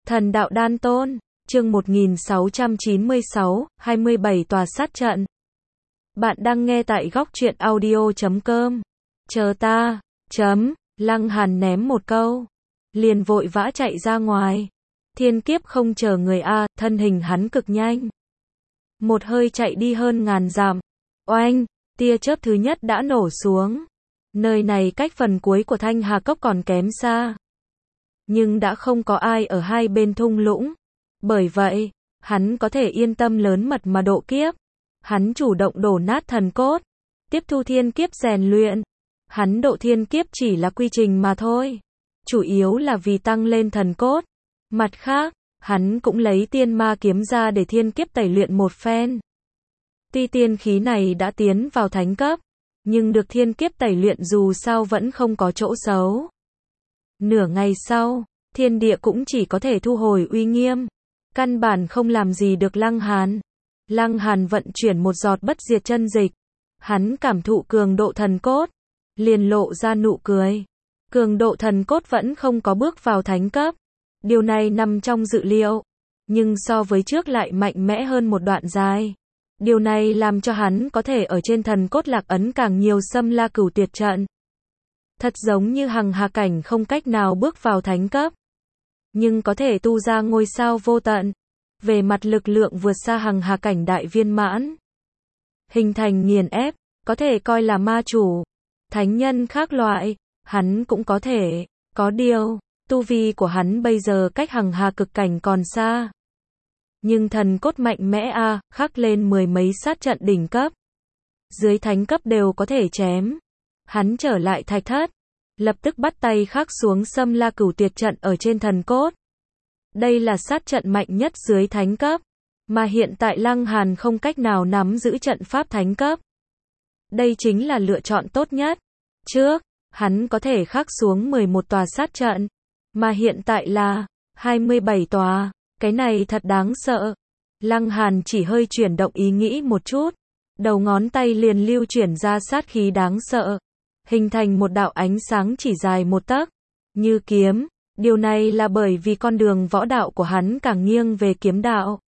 Thần đạo đan tôn, chương 1696, 27 tòa sát trận. Bạn đang nghe tại góc truyện audio.com. Chờ ta, Lăng Hàn ném một câu. Liền vội vã chạy ra ngoài. Thiên kiếp không chờ người a, thân hình hắn cực nhanh. Một hơi chạy đi hơn ngàn dặm. Oanh, tia chớp thứ nhất đã nổ xuống. Nơi này cách phần cuối của Thanh Hà Cốc còn kém xa. Nhưng đã không có ai ở hai bên thung lũng. Bởi vậy, hắn có thể yên tâm lớn mật mà độ kiếp. Hắn chủ động đổ nát thần cốt, tiếp thu thiên kiếp rèn luyện. Hắn độ thiên kiếp chỉ là quy trình mà thôi. Chủ yếu là vì tăng lên thần cốt. Mặt khác, hắn cũng lấy tiên ma kiếm ra để thiên kiếp tẩy luyện một phen. Tuy tiên khí này đã tiến vào thánh cấp, nhưng được thiên kiếp tẩy luyện dù sao vẫn không có chỗ xấu. Nửa ngày sau, thiên địa cũng chỉ có thể thu hồi uy nghiêm. Căn bản không làm gì được Lăng Hàn. Lăng Hàn vận chuyển một giọt bất diệt chân dịch. Hắn cảm thụ cường độ thần cốt, liền lộ ra nụ cười. Cường độ thần cốt vẫn không có bước vào thánh cấp. Điều này nằm trong dự liệu. Nhưng so với trước lại mạnh mẽ hơn một đoạn dài. Điều này làm cho hắn có thể ở trên thần cốt lạc ấn càng nhiều xâm la cửu tuyệt trận. Thật giống như hằng hà cảnh không cách nào bước vào thánh cấp. Nhưng có thể tu ra ngôi sao vô tận. Về mặt lực lượng vượt xa hằng hà cảnh đại viên mãn. Hình thành nghiền ép, có thể coi là ma chủ. Thánh nhân khác loại, hắn cũng có thể. Có điều, tu vi của hắn bây giờ cách hằng hà cực cảnh còn xa. Nhưng thần cốt mạnh mẽ a, khắc lên mười mấy sát trận đỉnh cấp. Dưới thánh cấp đều có thể chém. Hắn trở lại thạch thất, lập tức bắt tay khắc xuống xâm la cửu tuyệt trận ở trên thần cốt. Đây là sát trận mạnh nhất dưới thánh cấp, mà hiện tại Lăng Hàn không cách nào nắm giữ trận pháp thánh cấp. Đây chính là lựa chọn tốt nhất. Trước, hắn có thể khắc xuống 11 tòa sát trận, mà hiện tại là 27 tòa, cái này thật đáng sợ. Lăng Hàn chỉ hơi chuyển động ý nghĩ một chút, đầu ngón tay liền lưu chuyển ra sát khí đáng sợ, hình thành một đạo ánh sáng chỉ dài một tấc, như kiếm. Điều này là bởi vì con đường võ đạo của hắn càng nghiêng về kiếm đạo.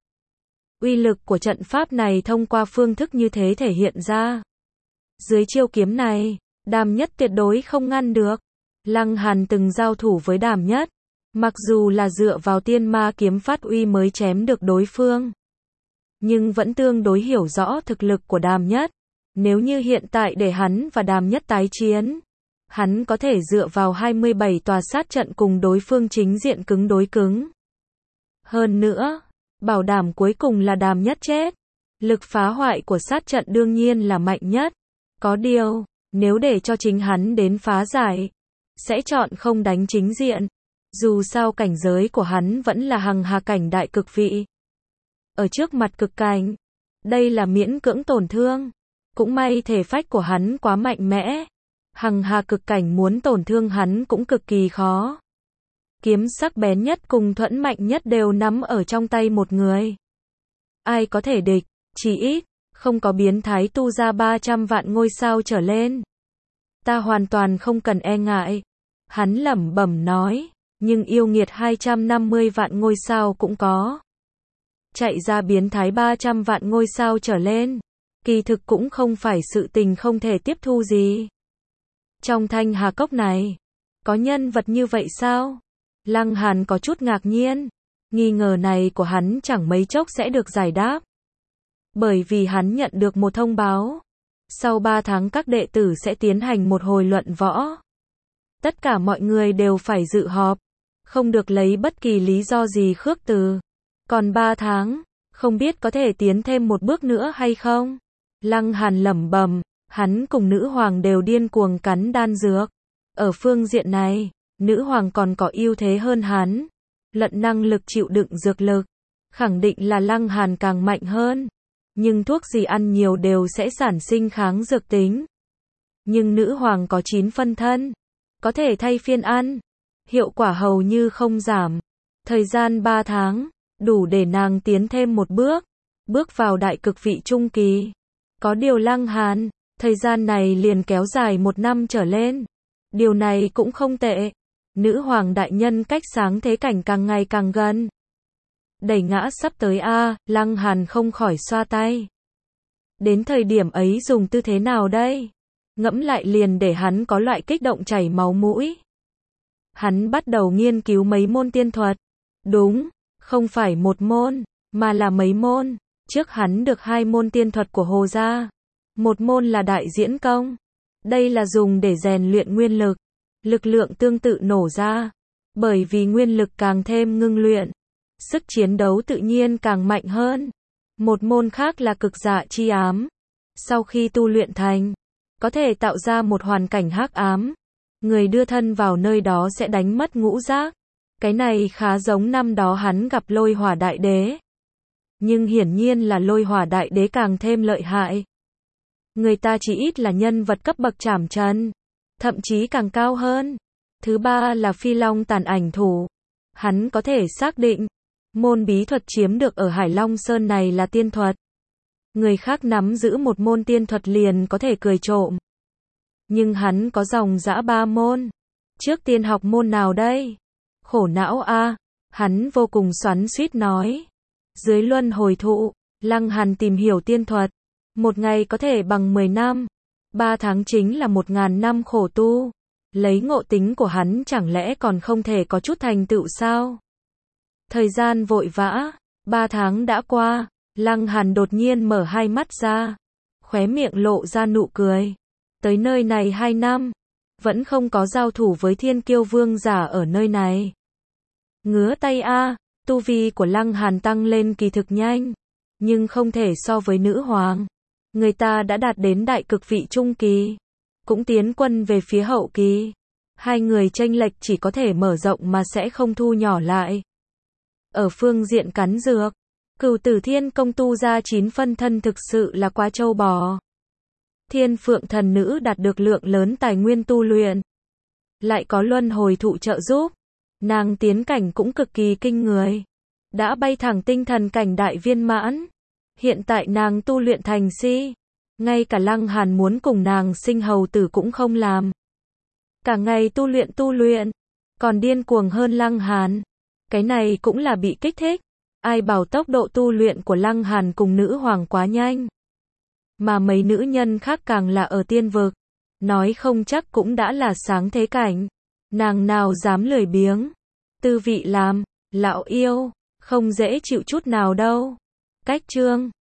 Uy lực của trận pháp này thông qua phương thức như thế thể hiện ra. Dưới chiêu kiếm này, Đàm Nhất tuyệt đối không ngăn được. Lăng Hàn từng giao thủ với Đàm Nhất, mặc dù là dựa vào tiên ma kiếm phát uy mới chém được đối phương, nhưng vẫn tương đối hiểu rõ thực lực của Đàm Nhất. Nếu như hiện tại để hắn và Đàm Nhất tái chiến, hắn có thể dựa vào 27 tòa sát trận cùng đối phương chính diện cứng đối cứng. Hơn nữa, bảo đảm cuối cùng là Đàm Nhất chết. Lực phá hoại của sát trận đương nhiên là mạnh nhất. Có điều, nếu để cho chính hắn đến phá giải, sẽ chọn không đánh chính diện. Dù sao cảnh giới của hắn vẫn là hằng hà cảnh đại cực vị. Ở trước mặt cực cảnh, đây là miễn cưỡng tổn thương. Cũng may thể phách của hắn quá mạnh mẽ. Hằng hà cực cảnh muốn tổn thương hắn cũng cực kỳ khó. Kiếm sắc bén nhất cùng thuẫn mạnh nhất đều nắm ở trong tay một người. Ai có thể địch, chỉ ít, không có biến thái tu ra 300 vạn ngôi sao trở lên. Ta hoàn toàn không cần e ngại. Hắn lẩm bẩm nói, nhưng yêu nghiệt 250 vạn ngôi sao cũng có. Chạy ra biến thái 300 vạn ngôi sao trở lên, kỳ thực cũng không phải sự tình không thể tiếp thu gì. Trong Thanh Hà Cốc này, có nhân vật như vậy sao? Lăng Hàn có chút ngạc nhiên. Nghi ngờ này của hắn chẳng mấy chốc sẽ được giải đáp. Bởi vì hắn nhận được một thông báo. Sau 3 tháng các đệ tử sẽ tiến hành một hồi luận võ. Tất cả mọi người đều phải dự họp. Không được lấy bất kỳ lý do gì khước từ. Còn 3 tháng, không biết có thể tiến thêm một bước nữa hay không? Lăng Hàn lẩm bẩm. Hắn cùng nữ hoàng đều điên cuồng cắn đan dược. Ở phương diện này, nữ hoàng còn có ưu thế hơn hắn. Luận năng lực chịu đựng dược lực, khẳng định là Lăng Hàn càng mạnh hơn. Nhưng thuốc gì ăn nhiều đều sẽ sản sinh kháng dược tính. Nhưng nữ hoàng có 9 phân thân, có thể thay phiên ăn. Hiệu quả hầu như không giảm. Thời gian 3 tháng, đủ để nàng tiến thêm một bước. Bước vào đại cực vị trung kỳ. Có điều Lăng Hàn, thời gian này liền kéo dài 1 năm trở lên. Điều này cũng không tệ. Nữ hoàng đại nhân cách sáng thế cảnh càng ngày càng gần. Đẩy ngã sắp tới a, Lăng Hàn không khỏi xoa tay. Đến thời điểm ấy dùng tư thế nào đây? Ngẫm lại liền để hắn có loại kích động chảy máu mũi. Hắn bắt đầu nghiên cứu mấy môn tiên thuật. Đúng, không phải một môn, mà là mấy môn. Trước hắn được 2 môn tiên thuật của Hồ gia. Một môn là đại diễn công. Đây là dùng để rèn luyện nguyên lực. Lực lượng tương tự nổ ra. Bởi vì nguyên lực càng thêm ngưng luyện, sức chiến đấu tự nhiên càng mạnh hơn. Một môn khác là cực dạ chi ám. Sau khi tu luyện thành, có thể tạo ra một hoàn cảnh hắc ám. Người đưa thân vào nơi đó sẽ đánh mất ngũ giác. Cái này khá giống năm đó hắn gặp Lôi Hỏa Đại Đế. Nhưng hiển nhiên là Lôi Hỏa Đại Đế càng thêm lợi hại. Người ta chỉ ít là nhân vật cấp bậc Trảm Trần, thậm chí càng cao hơn. Thứ ba là Phi Long Tàn Ảnh Thủ. Hắn có thể xác định, môn bí thuật chiếm được ở Hải Long Sơn này là tiên thuật. Người khác nắm giữ một môn tiên thuật liền có thể cười trộm. Nhưng hắn có dòng dã 3 môn. Trước tiên học môn nào đây? Khổ não a, hắn vô cùng xoắn xuýt nói. Dưới luân hồi thụ, Lăng Hàn tìm hiểu tiên thuật. Một ngày có thể bằng 10 năm. 3 tháng chính là 1000 năm khổ tu. Lấy ngộ tính của hắn chẳng lẽ còn không thể có chút thành tựu sao? Thời gian vội vã, 3 tháng đã qua, Lăng Hàn đột nhiên mở hai mắt ra, khóe miệng lộ ra nụ cười. Tới nơi này 2 năm, vẫn không có giao thủ với Thiên Kiêu Vương giả ở nơi này. Ngứa tay a, tu vi của Lăng Hàn tăng lên kỳ thực nhanh, nhưng không thể so với nữ hoàng. Người ta đã đạt đến đại cực vị trung kỳ, cũng tiến quân về phía hậu kỳ. Hai người chênh lệch chỉ có thể mở rộng mà sẽ không thu nhỏ lại. Ở phương diện cắn dược, Cửu Tử Thiên Công tu ra 9 phân thân thực sự là quá trâu bò. Thiên Phượng Thần Nữ đạt được lượng lớn tài nguyên tu luyện, lại có luân hồi thụ trợ giúp, nàng tiến cảnh cũng cực kỳ kinh người, đã bay thẳng tinh thần cảnh đại viên mãn. Hiện tại nàng tu luyện thành si, ngay cả Lăng Hàn muốn cùng nàng sinh hầu tử cũng không làm. Cả ngày tu luyện, còn điên cuồng hơn Lăng Hàn. Cái này cũng là bị kích thích. Ai bảo tốc độ tu luyện của Lăng Hàn cùng nữ hoàng quá nhanh. Mà mấy nữ nhân khác càng là ở tiên vực. Nói không chắc cũng đã là sáng thế cảnh. Nàng nào dám lười biếng. Tư vị làm, lão yêu, không dễ chịu chút nào đâu. Cách chương